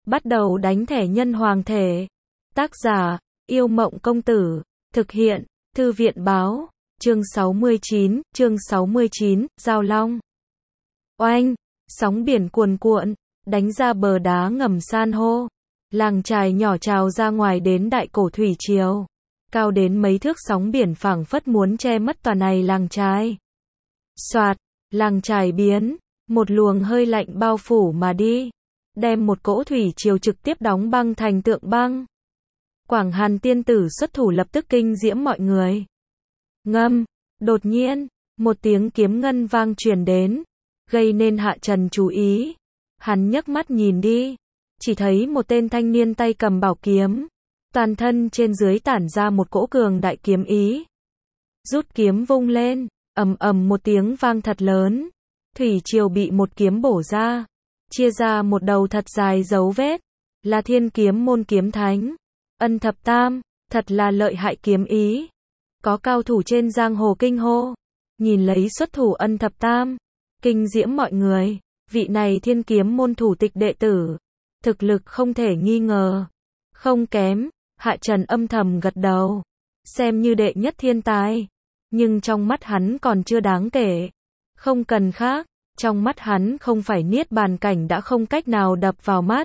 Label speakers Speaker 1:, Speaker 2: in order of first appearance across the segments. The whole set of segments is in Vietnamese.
Speaker 1: Bắt đầu đánh thẻ nhân hoàng thể. Tác giả, Yêu Mộng Công Tử. Thực hiện, Thư viện Báo. Chương 69, Giao Long. Oanh, sóng biển cuồn cuộn, đánh ra bờ đá ngầm san hô. Làng chài nhỏ trào ra ngoài đến đại cổ thủy triều. Cao đến mấy thước sóng biển phảng phất muốn che mất tòa này làng chài. Soạt, làng chài biến, một luồng hơi lạnh bao phủ mà đi. Đem một cỗ thủy triều trực tiếp đóng băng thành tượng băng. Quảng Hàn tiên tử xuất thủ lập tức kinh diễm mọi người. Ngâm, đột nhiên, một tiếng kiếm ngân vang truyền đến, gây nên Hạ Trần chú ý. Hắn nhấc mắt nhìn đi, chỉ thấy một tên thanh niên tay cầm bảo kiếm, toàn thân trên dưới tản ra một cỗ cường đại kiếm ý. Rút kiếm vung lên, ầm ầm một tiếng vang thật lớn, thủy triều bị một kiếm bổ ra, chia ra một đầu thật dài dấu vết, là Thiên Kiếm Môn kiếm thánh, Ân Thập Tam, thật là lợi hại kiếm ý. Có cao thủ trên giang hồ kinh hô, nhìn lấy xuất thủ Ân Thập Tam, kinh diễm mọi người, vị này Thiên Kiếm Môn thủ tịch đệ tử, thực lực không thể nghi ngờ, không kém. Hạ Trần âm thầm gật đầu, xem như đệ nhất thiên tài, nhưng trong mắt hắn còn chưa đáng kể, không cần khác, trong mắt hắn không phải niết bàn cảnh đã không cách nào đập vào mắt.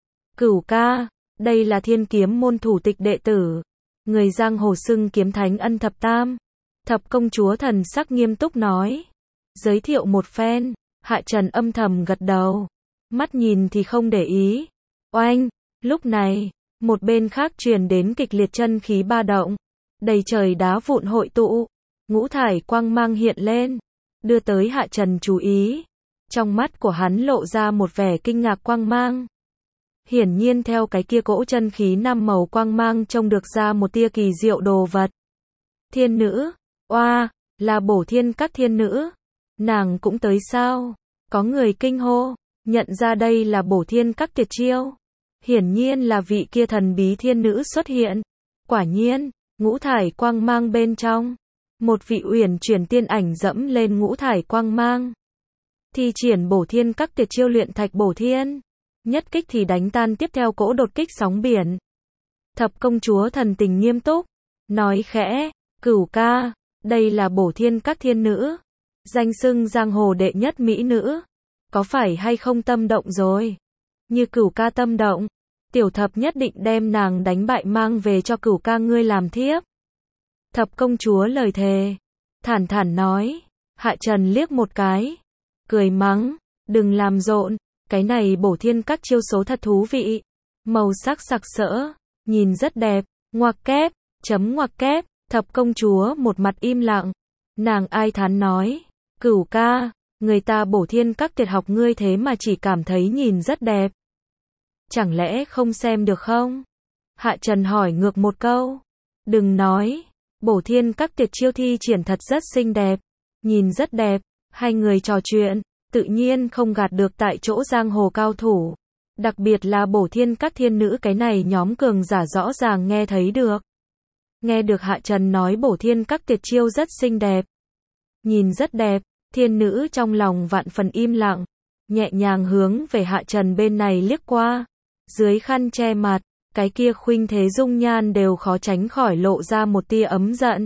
Speaker 1: Cửu ca, đây là Thiên Kiếm Môn thủ tịch đệ tử, người giang hồ xưng kiếm thánh Ân Thập Tam. Thập công chúa thần sắc nghiêm túc nói, giới thiệu một phen. Hạ Trần âm thầm gật đầu, mắt nhìn thì không để ý. Oanh, lúc này, một bên khác truyền đến kịch liệt chân khí ba động, đầy trời đá vụn hội tụ, ngũ thải quang mang hiện lên, đưa tới Hạ Trần chú ý. Trong mắt của hắn lộ ra một vẻ kinh ngạc quang mang. Hiển nhiên theo cái kia cỗ chân khí năm màu quang mang trông được ra một tia kỳ diệu đồ vật. Thiên nữ, oa, là Bổ Thiên Các thiên nữ. Nàng cũng tới sao? Có người kinh hô, nhận ra đây là Bổ Thiên Các tuyệt chiêu. Hiển nhiên là vị kia thần bí thiên nữ xuất hiện. Quả nhiên, ngũ thải quang mang bên trong, một vị uyển chuyển tiên ảnh dẫm lên ngũ thải quang mang, thi triển Bổ Thiên Các tuyệt chiêu luyện thạch bổ thiên, nhất kích thì đánh tan tiếp theo cỗ đột kích sóng biển. Thập công chúa thần tình nghiêm túc, nói khẽ, Cửu ca, đây là Bổ Thiên Các thiên nữ, danh xưng giang hồ đệ nhất mỹ nữ, có phải hay không tâm động rồi? Như Cửu ca tâm động, tiểu thập nhất định đem nàng đánh bại mang về cho Cửu ca ngươi làm thiếp. Thập công chúa lời thề, thản thản nói. Hạ Trần liếc một cái, cười mắng, đừng làm rộn, cái này Bổ Thiên Các chiêu số thật thú vị, màu sắc sặc sỡ, nhìn rất đẹp, ngoặc kép, ngoặc kép. Thập công chúa một mặt im lặng, nàng ai thán nói, Cửu ca, người ta Bổ Thiên Các tuyệt học ngươi thế mà chỉ cảm thấy nhìn rất đẹp. Chẳng lẽ không xem được không? Hạ Trần hỏi ngược một câu. Đừng nói, Bổ Thiên Các tuyệt chiêu thi triển thật rất xinh đẹp, nhìn rất đẹp. Hai người trò chuyện, tự nhiên không gạt được tại chỗ giang hồ cao thủ, đặc biệt là Bổ Thiên Các thiên nữ, cái này nhóm cường giả rõ ràng nghe thấy được. Nghe được Hạ Trần nói Bổ Thiên Các tuyệt chiêu rất xinh đẹp, nhìn rất đẹp, thiên nữ trong lòng vạn phần im lặng, nhẹ nhàng hướng về Hạ Trần bên này liếc qua, dưới khăn che mặt, cái kia khuynh thế dung nhan đều khó tránh khỏi lộ ra một tia ấm giận.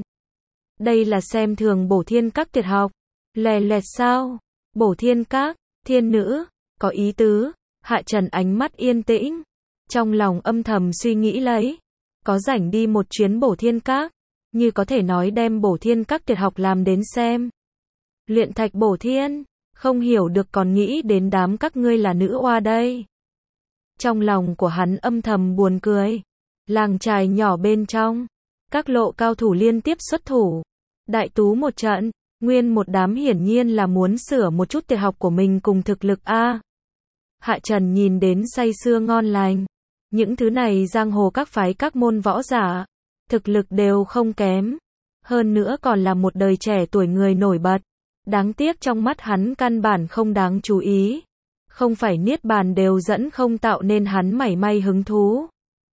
Speaker 1: Đây là xem thường Bổ Thiên Các tuyệt học, lè lẹt sao? Bổ Thiên Các, thiên nữ, có ý tứ. Hạ Trần ánh mắt yên tĩnh, trong lòng âm thầm suy nghĩ lấy, có rảnh đi một chuyến Bổ Thiên Các, như có thể nói đem Bổ Thiên Các tuyệt học làm đến xem. Luyện thạch bổ thiên, không hiểu được còn nghĩ đến đám các ngươi là nữ oa đây. Trong lòng của hắn âm thầm buồn cười. Làng chài nhỏ bên trong, các lộ cao thủ liên tiếp xuất thủ, đại tú một trận, nguyên một đám hiển nhiên là muốn sửa một chút tuyệt học của mình cùng thực lực a. Hạ Trần nhìn đến say sưa ngon lành. Những thứ này giang hồ các phái các môn võ giả, thực lực đều không kém, hơn nữa còn là một đời trẻ tuổi người nổi bật. Đáng tiếc trong mắt hắn căn bản không đáng chú ý, không phải niết bàn đều dẫn không tạo nên hắn mảy may hứng thú.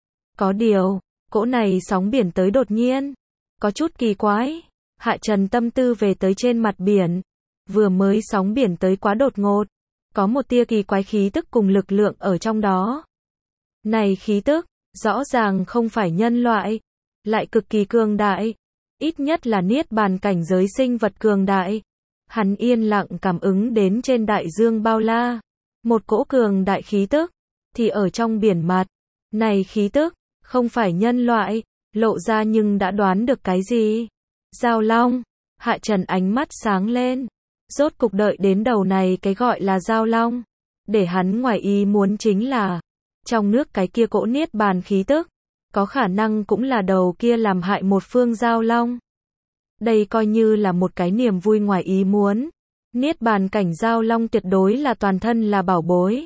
Speaker 1: Có điều, cỗ này sóng biển tới đột nhiên, có chút kỳ quái. Hạ Trần tâm tư về tới trên mặt biển, vừa mới sóng biển tới quá đột ngột, có một tia kỳ quái khí tức cùng lực lượng ở trong đó. Này khí tức, rõ ràng không phải nhân loại, lại cực kỳ cường đại, ít nhất là niết bàn cảnh giới sinh vật cường đại. Hắn yên lặng cảm ứng đến trên đại dương bao la, một cỗ cường đại khí tức, thì ở trong biển mặt. Này khí tức, không phải nhân loại, lộ ra nhưng đã đoán được cái gì? Giao long. Hạ Trần ánh mắt sáng lên, rốt cục đợi đến đầu này cái gọi là giao long. Để hắn ngoài ý muốn chính là, trong nước cái kia cỗ niết bàn khí tức, có khả năng cũng là đầu kia làm hại một phương giao long. Đây coi như là một cái niềm vui ngoài ý muốn. Niết bàn cảnh giao long tuyệt đối là toàn thân là bảo bối.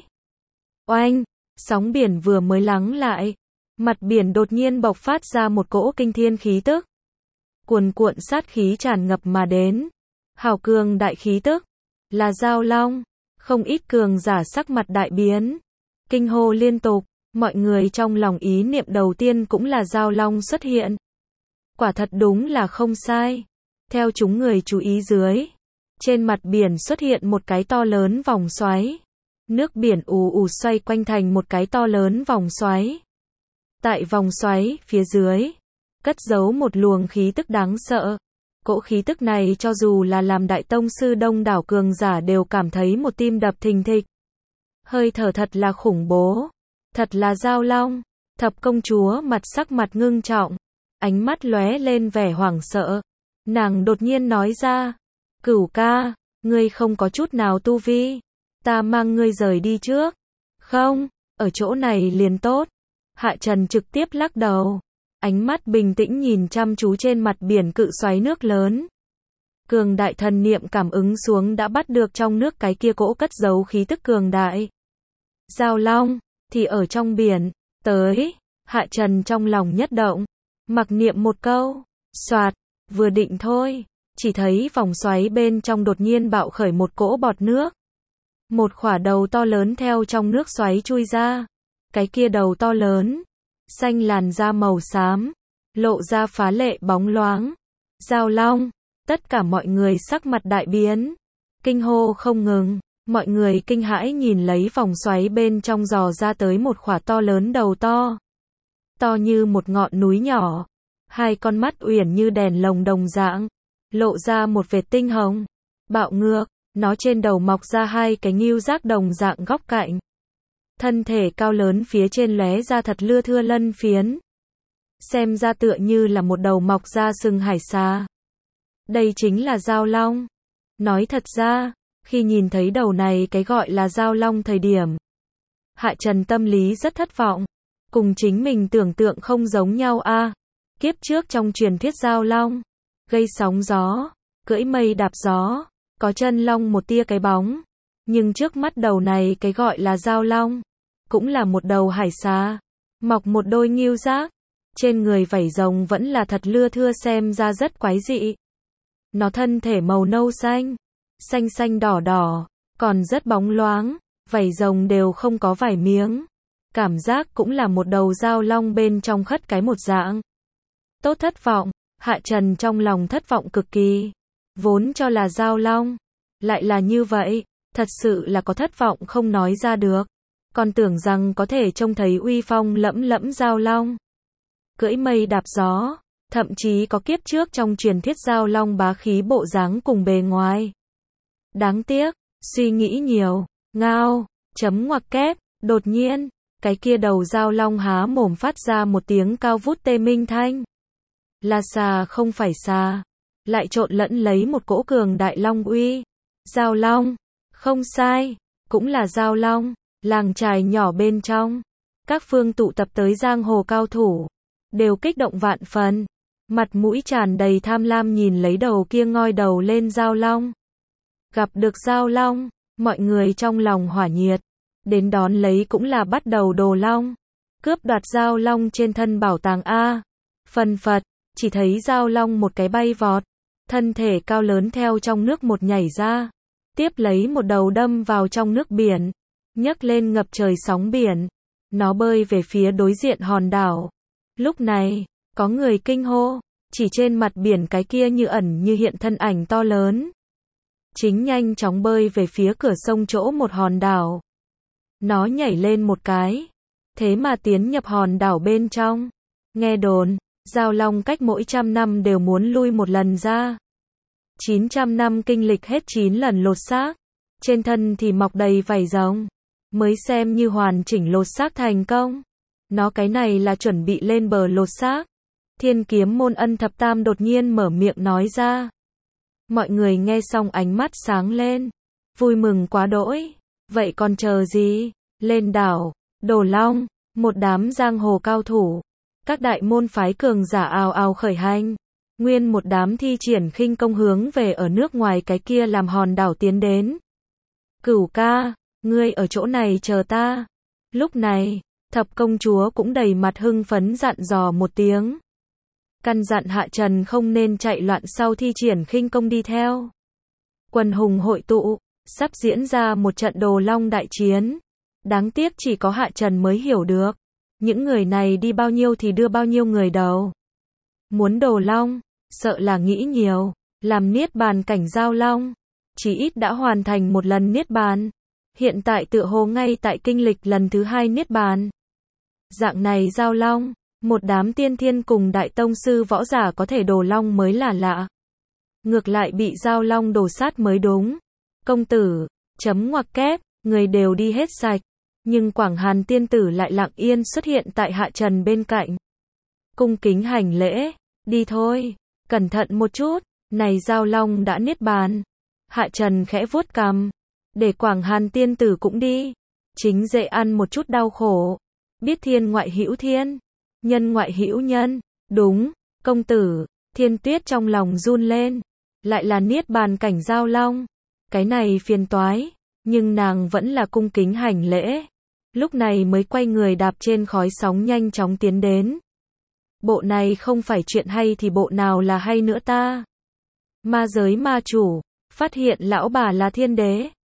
Speaker 1: Oanh, sóng biển vừa mới lắng lại, mặt biển đột nhiên bộc phát ra một cỗ kinh thiên khí tức. Cuồn cuộn sát khí tràn ngập mà đến. Hào cường đại khí tức, là giao long. Không ít cường giả sắc mặt đại biến, kinh hô liên tục, mọi người trong lòng ý niệm đầu tiên cũng là giao long xuất hiện. Quả thật đúng là không sai. Theo chúng người chú ý dưới, trên mặt biển xuất hiện một cái to lớn vòng xoáy. Nước biển ù ù xoay quanh thành một cái to lớn vòng xoáy. Tại vòng xoáy phía dưới, cất giấu một luồng khí tức đáng sợ. Cỗ khí tức này cho dù là làm đại tông sư đông đảo cường giả đều cảm thấy một tim đập thình thịch. Hơi thở thật là khủng bố, thật là giao long. Thập công chúa sắc mặt ngưng trọng, ánh mắt lóe lên vẻ hoảng sợ. Nàng đột nhiên nói ra, Cửu ca, ngươi không có chút nào tu vi, ta mang ngươi rời đi trước. Không, ở chỗ này liền tốt. Hạ Trần trực tiếp lắc đầu, ánh mắt bình tĩnh nhìn chăm chú trên mặt biển cự xoáy nước lớn. Cường đại thần niệm cảm ứng xuống đã bắt được trong nước cái kia cỗ cất giấu khí tức cường đại. Giao long, thì ở trong biển, tới. Hạ Trần trong lòng nhất động, mặc niệm một câu, soạt, vừa định thôi, chỉ thấy vòng xoáy bên trong đột nhiên bạo khởi một cỗ bọt nước. Một khỏa đầu to lớn theo trong nước xoáy chui ra. Cái kia đầu to lớn, xanh làn da màu xám, lộ ra phá lệ bóng loáng. Giao long, tất cả mọi người sắc mặt đại biến, kinh hô không ngừng, mọi người kinh hãi nhìn lấy vòng xoáy bên trong dò ra tới một khỏa to lớn đầu to. To như một ngọn núi nhỏ, hai con mắt uyển như đèn lồng đồng dạng, lộ ra một vệt tinh hồng, bạo ngược, nó trên đầu mọc ra hai cái ngưu giác đồng dạng góc cạnh. Thân thể cao lớn phía trên lóe ra thật lưa thưa lân phiến. Xem ra tựa như là một đầu mọc ra sừng hải xà. Đây chính là giao long. Nói thật ra, khi nhìn thấy đầu này cái gọi là giao long thời điểm, Hạ Trần tâm lý rất thất vọng. Cùng chính mình tưởng tượng không giống nhau a. Kiếp trước trong truyền thuyết giao long, gây sóng gió, cưỡi mây đạp gió, có chân long một tia cái bóng. Nhưng trước mắt đầu này cái gọi là giao long, cũng là một đầu hải xà, mọc một đôi ngưu giác, trên người vảy rồng vẫn là thật lưa thưa xem ra rất quái dị. Nó thân thể màu nâu xanh, xanh xanh đỏ đỏ, còn rất bóng loáng, vảy rồng đều không có vảy miếng. Cảm giác cũng là một đầu giao long bên trong khất cái một dạng. Tốt thất vọng, Hạ Trần trong lòng thất vọng cực kỳ. Vốn cho là giao long, lại là như vậy, thật sự là có thất vọng không nói ra được. Còn tưởng rằng có thể trông thấy uy phong lẫm lẫm giao long, cưỡi mây đạp gió, thậm chí có kiếp trước trong truyền thuyết giao long bá khí bộ dáng cùng bề ngoài. Đáng tiếc, suy nghĩ nhiều, ngao, chấm ngoặc kép, đột nhiên, cái kia đầu giao long há mồm phát ra một tiếng cao vút tê minh thanh. Là xà không phải xà, lại trộn lẫn lấy một cỗ cường đại long uy. Giao long, không sai, cũng là giao long. Làng trài nhỏ bên trong, các phương tụ tập tới giang hồ cao thủ, đều kích động vạn phần, mặt mũi tràn đầy tham lam nhìn lấy đầu kia ngoi đầu lên giao long. Gặp được giao long, mọi người trong lòng hỏa nhiệt, đến đón lấy cũng là bắt đầu đồ long, cướp đoạt giao long trên thân bảo tàng A. Phần phật, chỉ thấy giao long một cái bay vọt, thân thể cao lớn theo trong nước một nhảy ra, tiếp lấy một đầu đâm vào trong nước biển. Nhấc lên ngập trời sóng biển, nó bơi về phía đối diện hòn đảo. Lúc này, có người kinh hô, chỉ trên mặt biển cái kia như ẩn như hiện thân ảnh to lớn. Chính nhanh chóng bơi về phía cửa sông chỗ một hòn đảo. Nó nhảy lên một cái, thế mà tiến nhập hòn đảo bên trong. Nghe đồn, Giao Long cách mỗi 100 năm đều muốn lui một lần ra. 900 năm kinh lịch hết 9 lần lột xác, trên thân thì mọc đầy vảy rồng, mới xem như hoàn chỉnh lột xác thành công. Nó cái này là chuẩn bị lên bờ lột xác. Thiên Kiếm Môn Ân Thập Tam đột nhiên mở miệng nói ra. Mọi người nghe xong ánh mắt sáng lên, vui mừng quá đỗi. Vậy còn chờ gì? Lên đảo, Đồ Long, một đám giang hồ cao thủ, các đại môn phái cường giả ào ào khởi hành. Nguyên một đám thi triển khinh công hướng về ở nước ngoài cái kia làm hòn đảo tiến đến. Cửu ca, ngươi ở chỗ này chờ ta. Lúc này, Thập công chúa cũng đầy mặt hưng phấn dặn dò một tiếng. Căn dặn Hạ Trần không nên chạy loạn sau thi triển khinh công đi theo. Quần hùng hội tụ, sắp diễn ra một trận Đồ Long đại chiến. Đáng tiếc chỉ có Hạ Trần mới hiểu được. Những người này đi bao nhiêu thì đưa bao nhiêu người đầu. Muốn Đồ Long, sợ là nghĩ nhiều, làm niết bàn cảnh Giao Long, chỉ ít đã hoàn thành một lần niết bàn. Hiện tại tựa hồ ngay tại kinh lịch lần thứ 2 niết bàn. Dạng này Giao Long, một đám tiên thiên cùng đại tông sư võ giả có thể Đồ Long mới là lạ. Ngược lại bị Giao Long đổ sát mới đúng. Công tử, chấm ngoặc kép, người đều đi hết sạch. Nhưng Quảng Hàn tiên tử lại lặng yên xuất hiện tại Hạ Trần bên cạnh. Cung kính hành lễ, đi thôi, cẩn thận một chút, này Giao Long đã niết bàn. Hạ Trần khẽ vuốt cằm, để Quảng Hàn tiên tử cũng đi, chính dễ ăn một chút đau khổ. Biết thiên ngoại hữu thiên, nhân ngoại hữu nhân, đúng, công tử, Thiên Tuyết trong lòng run lên, lại là niết bàn cảnh Giao Long, cái này phiền toái, nhưng nàng vẫn là cung kính hành lễ, lúc này mới quay người đạp trên khói sóng nhanh chóng tiến đến. Bộ này không phải chuyện hay thì bộ nào là hay nữa ta? Ma giới ma chủ, phát hiện lão bà là thiên đế.